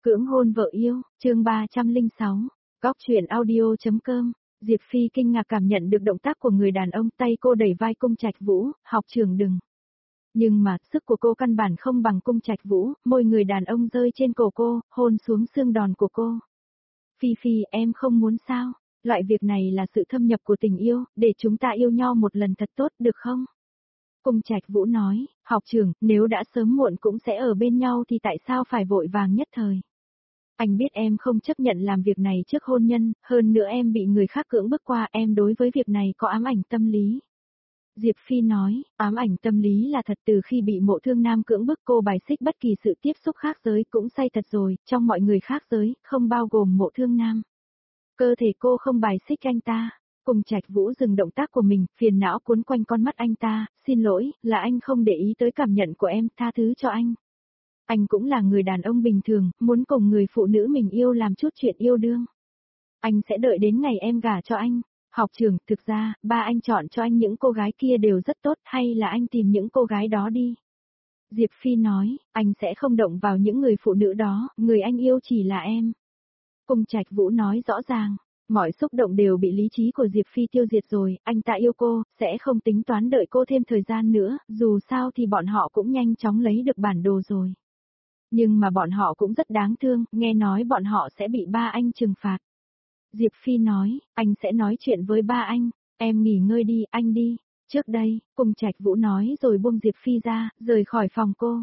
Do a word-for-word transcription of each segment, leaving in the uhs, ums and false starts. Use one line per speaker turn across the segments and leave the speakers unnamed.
Cưỡng hôn vợ yêu, chương ba trăm lẻ sáu, Góc truyện audio.com, Diệp Phi kinh ngạc cảm nhận được động tác của người đàn ông, tay cô đẩy vai Cung Trạch Vũ, học trưởng đừng. Nhưng mà, sức của cô căn bản không bằng Cung Trạch Vũ, môi người đàn ông rơi trên cổ cô, hôn xuống xương đòn của cô. Phi Phi, em không muốn sao? Loại việc này là sự thâm nhập của tình yêu, để chúng ta yêu nhau một lần thật tốt, được không? Cung Trạch Vũ nói, học trưởng, nếu đã sớm muộn cũng sẽ ở bên nhau thì tại sao phải vội vàng nhất thời? Anh biết em không chấp nhận làm việc này trước hôn nhân, hơn nữa em bị người khác cưỡng bức qua, em đối với việc này có ám ảnh tâm lý. Diệp Phi nói, ám ảnh tâm lý là thật, từ khi bị Mộ Thương Nam cưỡng bức cô bài xích bất kỳ sự tiếp xúc khác giới, cũng say thật rồi, trong mọi người khác giới, không bao gồm Mộ Thương Nam. Cơ thể cô không bài xích anh ta. Cung Trạch Vũ dừng động tác của mình, phiền não cuốn quanh con mắt anh ta, xin lỗi, là anh không để ý tới cảm nhận của em, tha thứ cho anh. Anh cũng là người đàn ông bình thường, muốn cùng người phụ nữ mình yêu làm chút chuyện yêu đương. Anh sẽ đợi đến ngày em gả cho anh. Học trưởng, thực ra, ba anh chọn cho anh những cô gái kia đều rất tốt, hay là anh tìm những cô gái đó đi. Diệp Phi nói, anh sẽ không động vào những người phụ nữ đó, người anh yêu chỉ là em. Cung Trạch Vũ nói rõ ràng. Mọi xúc động đều bị lý trí của Diệp Phi tiêu diệt rồi, anh ta yêu cô, sẽ không tính toán đợi cô thêm thời gian nữa, dù sao thì bọn họ cũng nhanh chóng lấy được bản đồ rồi. Nhưng mà bọn họ cũng rất đáng thương, nghe nói bọn họ sẽ bị ba anh trừng phạt. Diệp Phi nói, anh sẽ nói chuyện với ba anh, em nghỉ ngơi đi, anh đi. Trước đây, Cung Trạch Vũ nói rồi buông Diệp Phi ra, rời khỏi phòng cô.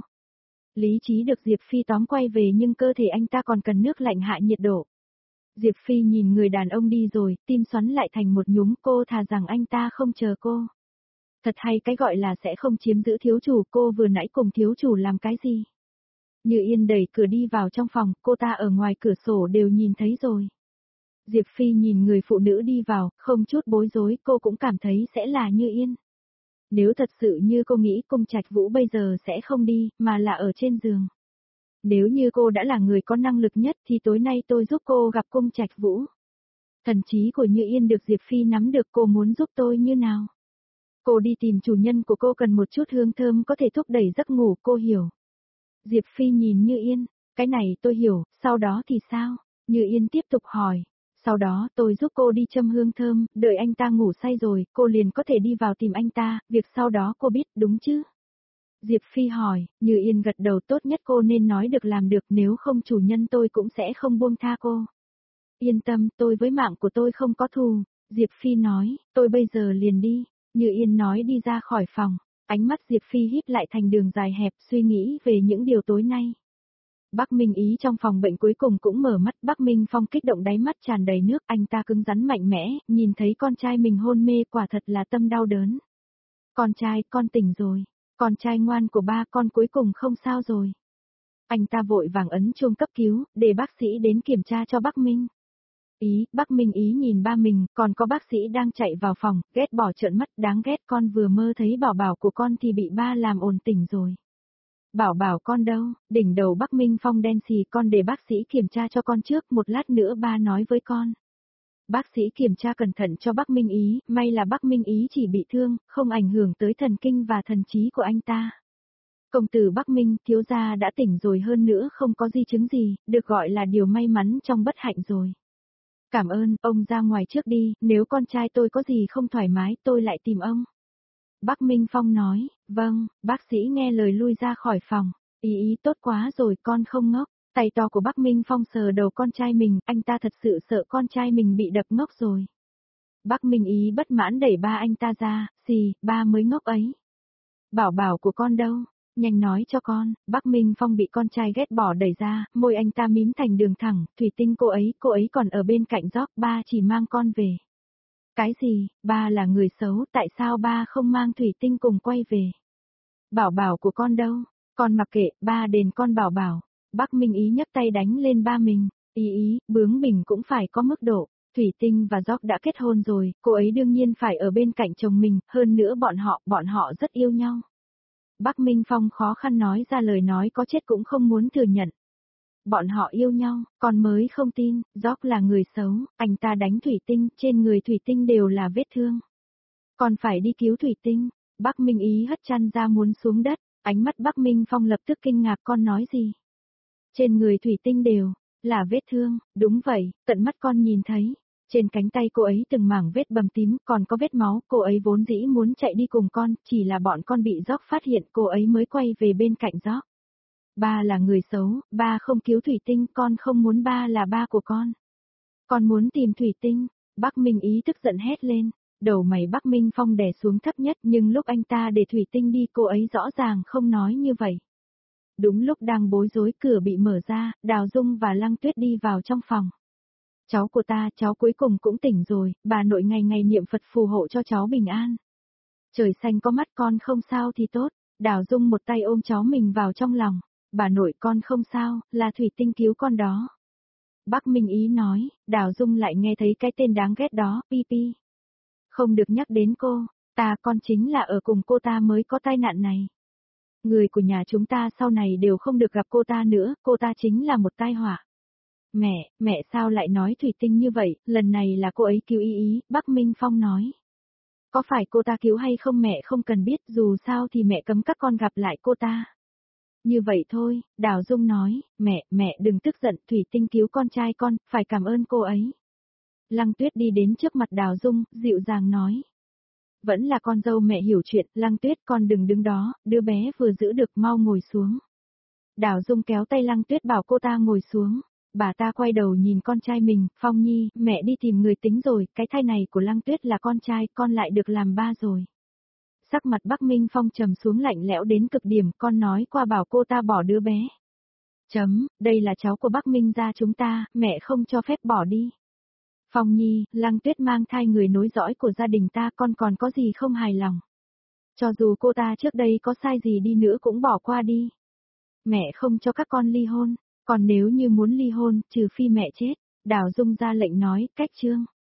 Lý trí được Diệp Phi tóm quay về nhưng cơ thể anh ta còn cần nước lạnh hạ nhiệt độ. Diệp Phi nhìn người đàn ông đi rồi, tim xoắn lại thành một nhúm, cô thà rằng anh ta không chờ cô. Thật hay cái gọi là sẽ không chiếm giữ thiếu chủ, cô vừa nãy cùng thiếu chủ làm cái gì? Như Yên đẩy cửa đi vào trong phòng, cô ta ở ngoài cửa sổ đều nhìn thấy rồi. Diệp Phi nhìn người phụ nữ đi vào, không chút bối rối, cô cũng cảm thấy sẽ là Như Yên. Nếu thật sự như cô nghĩ, Cung Trạch Vũ bây giờ sẽ không đi, mà là ở trên giường. Nếu như cô đã là người có năng lực nhất thì tối nay tôi giúp cô gặp Cung Trạch Vũ. Thần trí của Như Yên được Diệp Phi nắm được, cô muốn giúp tôi như nào? Cô đi tìm chủ nhân của cô cần một chút hương thơm có thể thúc đẩy giấc ngủ, cô hiểu. Diệp Phi nhìn Như Yên, cái này tôi hiểu, sau đó thì sao? Như Yên tiếp tục hỏi. Sau đó tôi giúp cô đi châm hương thơm, đợi anh ta ngủ say rồi, cô liền có thể đi vào tìm anh ta, việc sau đó cô biết đúng chứ? Diệp Phi hỏi, Như Yên gật đầu, tốt nhất cô nên nói được làm được, nếu không chủ nhân tôi cũng sẽ không buông tha cô. Yên tâm, tôi với mạng của tôi không có thù. Diệp Phi nói, tôi bây giờ liền đi. Như Yên nói đi ra khỏi phòng, ánh mắt Diệp Phi híp lại thành đường dài hẹp, suy nghĩ về những điều tối nay. Bắc Minh Ý trong phòng bệnh cuối cùng cũng mở mắt, Bắc Minh Phong kích động, đáy mắt tràn đầy nước, anh ta cứng rắn mạnh mẽ, nhìn thấy con trai mình hôn mê quả thật là tâm đau đớn. Con trai, con tỉnh rồi. Con trai ngoan của ba, con cuối cùng không sao rồi. Anh ta vội vàng ấn chuông cấp cứu, để bác sĩ đến kiểm tra cho Bắc Minh. Ý, Bắc Minh Ý nhìn ba mình, còn có bác sĩ đang chạy vào phòng, ghét bỏ trợn mắt, đáng ghét, con vừa mơ thấy bảo bảo của con thì bị ba làm ồn tỉnh rồi. Bảo bảo con đâu? Đỉnh đầu Bắc Minh Phong đen xì, con để bác sĩ kiểm tra cho con trước, một lát nữa ba nói với con. Bác sĩ kiểm tra cẩn thận cho Bắc Minh Ý, may là Bắc Minh Ý chỉ bị thương, không ảnh hưởng tới thần kinh và thần trí của anh ta. Công tử Bắc Minh, thiếu gia đã tỉnh rồi, hơn nữa không có di chứng gì, được gọi là điều may mắn trong bất hạnh rồi. Cảm ơn, ông ra ngoài trước đi, nếu con trai tôi có gì không thoải mái, tôi lại tìm ông. Bắc Minh Phong nói, vâng, bác sĩ nghe lời lui ra khỏi phòng, ý ý tốt quá rồi, con không ngốc. Tay to của Bắc Minh Phong sờ đầu con trai mình, anh ta thật sự sợ con trai mình bị đập ngốc rồi. Bắc Minh Ý bất mãn đẩy ba anh ta ra, xì, ba mới ngốc ấy. Bảo bảo của con đâu? Nhanh nói cho con. Bắc Minh Phong bị con trai ghét bỏ đẩy ra, môi anh ta mím thành đường thẳng, Thủy Tinh cô ấy, cô ấy còn ở bên cạnh gióc, ba chỉ mang con về. Cái gì, ba là người xấu, tại sao ba không mang Thủy Tinh cùng quay về? Bảo bảo của con đâu? Con mặc kệ, ba đền con bảo bảo. Bắc Minh Ý nhấc tay đánh lên ba mình, ý ý, bướng bỉnh cũng phải có mức độ. Thủy Tinh và Gióc đã kết hôn rồi, cô ấy đương nhiên phải ở bên cạnh chồng mình, hơn nữa bọn họ, bọn họ rất yêu nhau. Bắc Minh Phong khó khăn nói ra lời nói có chết cũng không muốn thừa nhận. Bọn họ yêu nhau, con mới không tin, Gióc là người xấu, anh ta đánh Thủy Tinh, trên người Thủy Tinh đều là vết thương. Còn phải đi cứu Thủy Tinh, Bắc Minh Ý hất chăn ra muốn xuống đất, ánh mắt Bắc Minh Phong lập tức kinh ngạc, con nói gì? Trên người thủy tinh đều là vết thương, đúng vậy, tận mắt con nhìn thấy. Trên cánh tay cô ấy từng mảng vết bầm tím, còn có vết máu, cô ấy vốn dĩ muốn chạy đi cùng con, chỉ là bọn con bị Gióc phát hiện, cô ấy mới quay về bên cạnh Gióc. Ba là người xấu, ba không cứu thủy tinh, con không muốn ba là ba của con. Con muốn tìm thủy tinh, Bắc Minh Ý tức giận hét lên, đầu mày Bắc Minh Phong đè xuống thấp nhất nhưng lúc anh ta để thủy tinh đi cô ấy rõ ràng không nói như vậy. Đúng lúc đang bối rối cửa bị mở ra, Đào Dung và Lăng Tuyết đi vào trong phòng. Cháu của ta, cháu cuối cùng cũng tỉnh rồi, bà nội ngày ngày niệm Phật phù hộ cho cháu bình an. Trời xanh có mắt con không sao thì tốt, Đào Dung một tay ôm cháu mình vào trong lòng, bà nội con không sao, là thủy tinh cứu con đó. Bắc Minh Ý nói, Đào Dung lại nghe thấy cái tên đáng ghét đó, Pi Pi. Không được nhắc đến cô, ta con chính là ở cùng cô ta mới có tai nạn này. Người của nhà chúng ta sau này đều không được gặp cô ta nữa, cô ta chính là một tai họa. Mẹ, mẹ sao lại nói thủy tinh như vậy, lần này là cô ấy cứu ý ý, Bắc Minh Phong nói. Có phải cô ta cứu hay không mẹ không cần biết, dù sao thì mẹ cấm các con gặp lại cô ta. Như vậy thôi, Đào Dung nói, mẹ, mẹ đừng tức giận, thủy tinh cứu con trai con, phải cảm ơn cô ấy. Lăng Tuyết đi đến trước mặt Đào Dung, dịu dàng nói. Vẫn là con dâu mẹ hiểu chuyện, Lăng Tuyết con đừng đứng đó, đứa bé vừa giữ được mau ngồi xuống. Đào Dung kéo tay Lăng Tuyết bảo cô ta ngồi xuống. Bà ta quay đầu nhìn con trai mình, Phong Nhi, mẹ đi tìm người tính rồi, cái thai này của Lăng Tuyết là con trai, con lại được làm ba rồi. Sắc mặt Bắc Minh Phong trầm xuống lạnh lẽo đến cực điểm, con nói qua bảo cô ta bỏ đứa bé. Chấm, đây là cháu của Bắc Minh gia chúng ta, mẹ không cho phép bỏ đi. Phong Nhi, Lăng Tuyết mang thai người nối dõi của gia đình ta, con còn có gì không hài lòng. Cho dù cô ta trước đây có sai gì đi nữa cũng bỏ qua đi. Mẹ không cho các con ly hôn. Còn nếu như muốn ly hôn, trừ phi mẹ chết, Đào Dung ra lệnh nói, cách chương.